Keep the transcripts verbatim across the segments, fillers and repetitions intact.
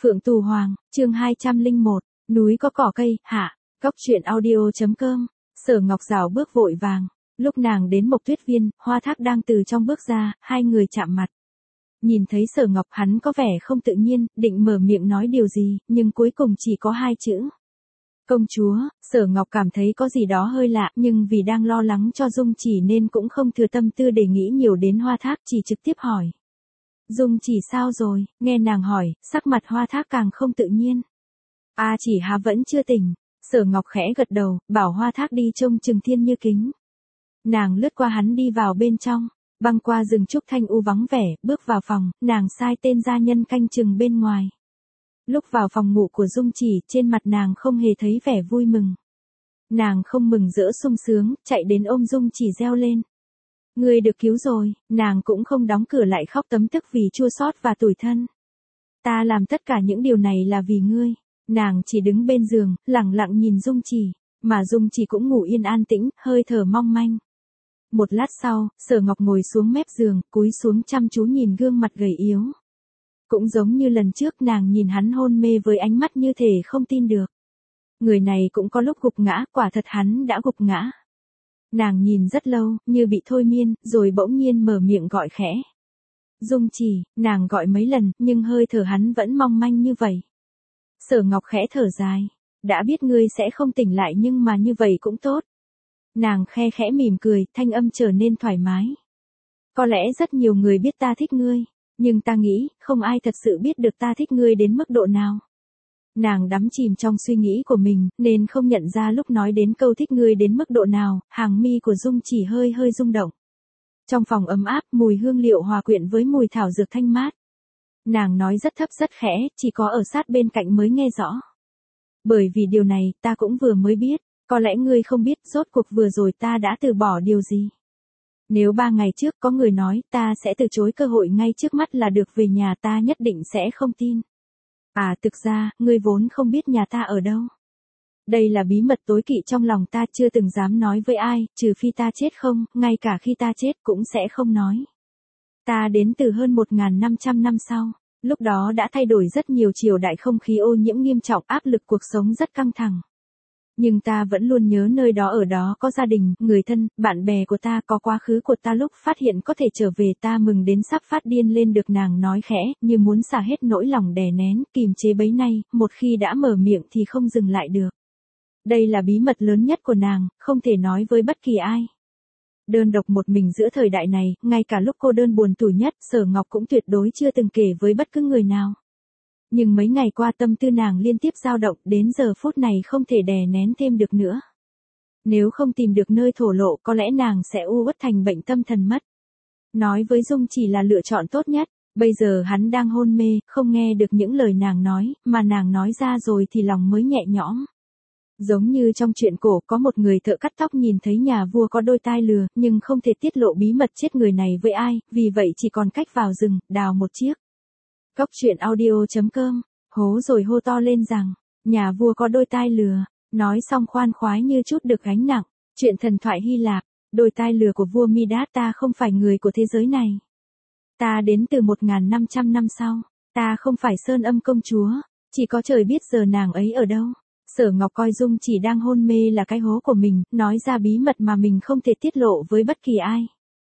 Phượng Tù Hoàng, chương hai trăm lẻ một, núi có cỏ cây, hạ, Cóc truyện audio.com, Sở Ngọc Dạo bước vội vàng, lúc nàng đến Mộc Tuyết Viên, Hoa Thác đang từ trong bước ra, hai người chạm mặt. Nhìn thấy Sở Ngọc hắn có vẻ không tự nhiên, định mở miệng nói điều gì, nhưng cuối cùng chỉ có hai chữ. Công chúa, Sở Ngọc cảm thấy có gì đó hơi lạ, nhưng vì đang lo lắng cho Dung Chỉ nên cũng không thừa tâm tư để nghĩ nhiều đến Hoa Thác, chỉ trực tiếp hỏi. Dung Chỉ sao rồi, nghe nàng hỏi, sắc mặt Hoa Thác càng không tự nhiên. A Chỉ há vẫn chưa tỉnh, Sở Ngọc khẽ gật đầu, bảo Hoa Thác đi trông chừng Thiên Như Kính. Nàng lướt qua hắn đi vào bên trong, băng qua rừng trúc thanh u vắng vẻ, bước vào phòng, nàng sai tên gia nhân canh chừng bên ngoài. Lúc vào phòng ngủ của Dung Chỉ, trên mặt nàng không hề thấy vẻ vui mừng. Nàng không mừng rỡ sung sướng, chạy đến ôm Dung Chỉ reo lên. Ngươi được cứu rồi, nàng cũng không đóng cửa lại khóc tấm tức vì chua xót và tủi thân. Ta làm tất cả những điều này là vì ngươi. Nàng chỉ đứng bên giường, lặng lặng nhìn Dung Chỉ, mà Dung Chỉ cũng ngủ yên an tĩnh, hơi thở mong manh. Một lát sau, Sở Ngọc ngồi xuống mép giường, cúi xuống chăm chú nhìn gương mặt gầy yếu. Cũng giống như lần trước nàng nhìn hắn hôn mê với ánh mắt như thể không tin được. Người này cũng có lúc gục ngã, quả thật hắn đã gục ngã. Nàng nhìn rất lâu, như bị thôi miên, rồi bỗng nhiên mở miệng gọi khẽ. Dung Chỉ, nàng gọi mấy lần, nhưng hơi thở hắn vẫn mong manh như vậy. Sở Ngọc khẽ thở dài. Đã biết ngươi sẽ không tỉnh lại nhưng mà như vậy cũng tốt. Nàng khe khẽ mỉm cười, thanh âm trở nên thoải mái. Có lẽ rất nhiều người biết ta thích ngươi, nhưng ta nghĩ, không ai thật sự biết được ta thích ngươi đến mức độ nào. Nàng đắm chìm trong suy nghĩ của mình, nên không nhận ra lúc nói đến câu thích ngươi đến mức độ nào, hàng mi của Dung Chỉ hơi hơi rung động. Trong phòng ấm áp, mùi hương liệu hòa quyện với mùi thảo dược thanh mát. Nàng nói rất thấp rất khẽ, chỉ có ở sát bên cạnh mới nghe rõ. Bởi vì điều này, ta cũng vừa mới biết, có lẽ ngươi không biết, rốt cuộc vừa rồi ta đã từ bỏ điều gì. Nếu ba ngày trước có người nói ta sẽ từ chối cơ hội ngay trước mắt là được về nhà, ta nhất định sẽ không tin. À, thực ra, ngươi vốn không biết nhà ta ở đâu. Đây là bí mật tối kỵ trong lòng ta, chưa từng dám nói với ai, trừ phi ta chết không, ngay cả khi ta chết cũng sẽ không nói. Ta đến từ hơn một nghìn năm trăm năm sau, lúc đó đã thay đổi rất nhiều, triều đại, không khí ô nhiễm nghiêm trọng, áp lực cuộc sống rất căng thẳng. Nhưng ta vẫn luôn nhớ nơi đó, ở đó có gia đình, người thân, bạn bè của ta, có quá khứ của ta. Lúc phát hiện có thể trở về, ta mừng đến sắp phát điên lên được, nàng nói khẽ, như muốn xả hết nỗi lòng đè nén, kìm chế bấy nay, một khi đã mở miệng thì không dừng lại được. Đây là bí mật lớn nhất của nàng, không thể nói với bất kỳ ai. Đơn độc một mình giữa thời đại này, ngay cả lúc cô đơn buồn tủi nhất, Sở Ngọc cũng tuyệt đối chưa từng kể với bất cứ người nào. Nhưng mấy ngày qua tâm tư nàng liên tiếp dao động, đến giờ phút này không thể đè nén thêm được nữa. Nếu không tìm được nơi thổ lộ, có lẽ nàng sẽ u uất thành bệnh tâm thần mất. Nói với Dung Chỉ là lựa chọn tốt nhất, bây giờ hắn đang hôn mê, không nghe được những lời nàng nói, mà nàng nói ra rồi thì lòng mới nhẹ nhõm. Giống như trong truyện cổ, có một người thợ cắt tóc nhìn thấy nhà vua có đôi tai lừa, nhưng không thể tiết lộ bí mật chết người này với ai, vì vậy chỉ còn cách vào rừng, đào một chiếc. Cóc truyện audio.com, hố rồi hô to lên rằng, nhà vua có đôi tai lừa, nói xong khoan khoái như chút được gánh nặng. Chuyện thần thoại Hy Lạp, đôi tai lừa của vua Midas. Ta không phải người của thế giới này. Ta đến từ một nghìn năm trăm năm sau, ta không phải Sơn Âm công chúa, chỉ có trời biết giờ nàng ấy ở đâu. Sở Ngọc coi Dung Chỉ đang hôn mê là cái hố của mình, nói ra bí mật mà mình không thể tiết lộ với bất kỳ ai.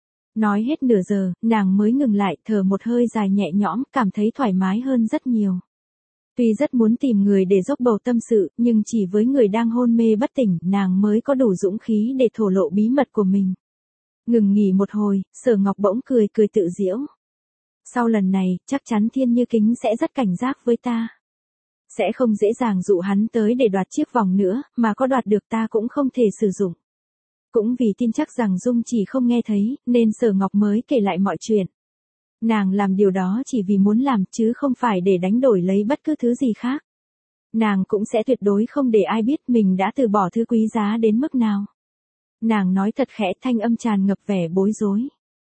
Nói hết nửa giờ, nàng mới ngừng lại, thở một hơi dài nhẹ nhõm, cảm thấy thoải mái hơn rất nhiều. Tuy rất muốn tìm người để dốc bầu tâm sự, nhưng chỉ với người đang hôn mê bất tỉnh, nàng mới có đủ dũng khí để thổ lộ bí mật của mình. Ngừng nghỉ một hồi, Sở Ngọc bỗng cười cười tự giễu. Sau lần này, chắc chắn Thiên Như Kính sẽ rất cảnh giác với ta. Sẽ không dễ dàng dụ hắn tới để đoạt chiếc vòng nữa, mà có đoạt được ta cũng không thể sử dụng. Cũng vì tin chắc rằng Dung Chỉ không nghe thấy, nên Sở Ngọc mới kể lại mọi chuyện. Nàng làm điều đó chỉ vì muốn làm, chứ không phải để đánh đổi lấy bất cứ thứ gì khác. Nàng cũng sẽ tuyệt đối không để ai biết mình đã từ bỏ thứ quý giá đến mức nào. Nàng nói thật khẽ, thanh âm tràn ngập vẻ bối rối.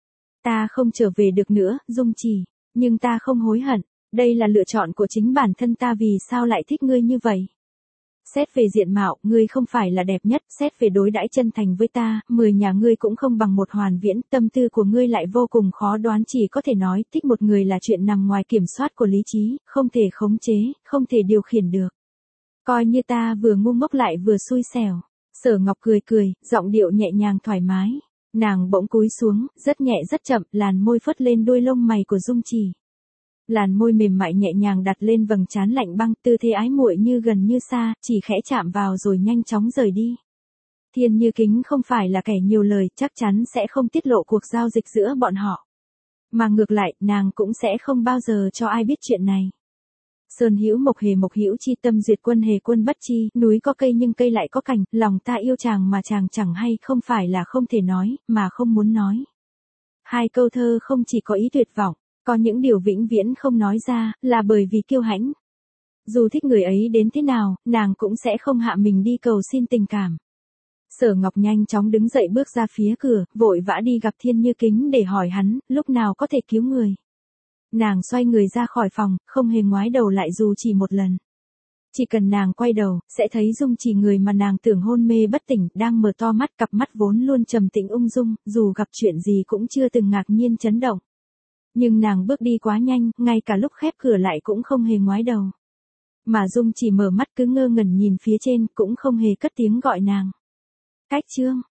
Ta không trở về được nữa, Dung Chỉ, nhưng ta không hối hận, đây là lựa chọn của chính bản thân ta. Vì sao lại thích ngươi như vậy? Xét về diện mạo, ngươi không phải là đẹp nhất, xét về đối đãi chân thành với ta, mười nhà ngươi cũng không bằng một Hoàn Viễn, tâm tư của ngươi lại vô cùng khó đoán, chỉ có thể nói, thích một người là chuyện nằm ngoài kiểm soát của lý trí, không thể khống chế, không thể điều khiển được. Coi như ta vừa ngu ngốc lại vừa xui xẻo. Sở Ngọc cười cười, giọng điệu nhẹ nhàng thoải mái. Nàng bỗng cúi xuống, rất nhẹ rất chậm, làn môi phất lên đuôi lông mày của Dung Trì. Làn môi mềm mại nhẹ nhàng đặt lên vầng trán lạnh băng, tư thế ái muội như gần như xa, chỉ khẽ chạm vào rồi nhanh chóng rời đi. Thiên Như Kính không phải là kẻ nhiều lời, chắc chắn sẽ không tiết lộ cuộc giao dịch giữa bọn họ. Mà ngược lại, nàng cũng sẽ không bao giờ cho ai biết chuyện này. Sơn hữu mộc hề mộc hữu chi, tâm duyệt quân hề quân bất chi, núi có cây nhưng cây lại có cành, lòng ta yêu chàng mà chàng chẳng hay, không phải là không thể nói, mà không muốn nói. Hai câu thơ không chỉ có ý tuyệt vọng, có những điều vĩnh viễn không nói ra, là bởi vì kiêu hãnh. Dù thích người ấy đến thế nào, nàng cũng sẽ không hạ mình đi cầu xin tình cảm. Sở Ngọc nhanh chóng đứng dậy bước ra phía cửa, vội vã đi gặp Thiên Như Kính để hỏi hắn, lúc nào có thể cứu người. Nàng xoay người ra khỏi phòng, không hề ngoái đầu lại dù chỉ một lần. Chỉ cần nàng quay đầu, sẽ thấy Dung Trì, người mà nàng tưởng hôn mê bất tỉnh, đang mở to mắt, cặp mắt vốn luôn trầm tĩnh ung dung, dù gặp chuyện gì cũng chưa từng ngạc nhiên chấn động. Nhưng nàng bước đi quá nhanh, ngay cả lúc khép cửa lại cũng không hề ngoái đầu. Mà Dung chỉ mở mắt cứ ngơ ngẩn nhìn phía trên, cũng không hề cất tiếng gọi nàng. Cách chương